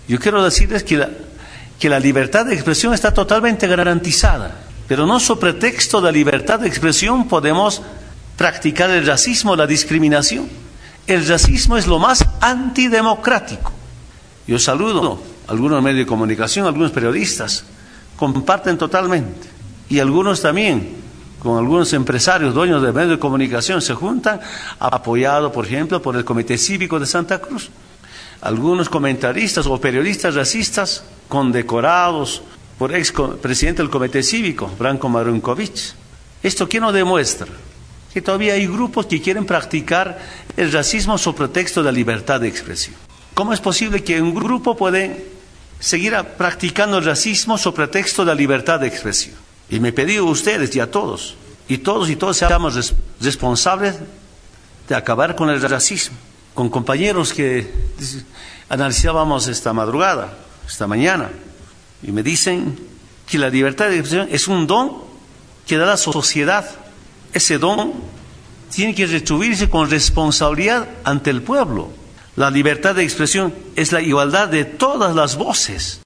Yo quiero decirles que la libertad de expresión está totalmente garantizada, pero no sobre pretexto de libertad de expresión podemos practicar el racismo, la discriminación. El racismo es lo más antidemocrático. Yo saludo a algunos medios de comunicación, algunos periodistas, comparten totalmente. Y algunos también, con algunos empresarios, dueños de medios de comunicación, se juntan, apoyados, por ejemplo, por el Comité Cívico de Santa Cruz. Algunos comentaristas o periodistas racistas, condecorados por expresidente del Comité Cívico, Branko Marunković. ¿Esto qué nos demuestra? Que todavía hay grupos que quieren practicar el racismo sobre pretexto de la libertad de expresión. ¿Cómo es posible que un grupo puede seguir practicando el racismo sobre pretexto de la libertad de expresión? Y me pedí a ustedes y a todos, y todos seamos responsables de acabar con el racismo. Con compañeros que analizábamos esta mañana, y me dicen que la libertad de expresión es un don que da la sociedad. Ese don tiene que retribuirse con responsabilidad ante el pueblo. La libertad de expresión es la igualdad de todas las voces.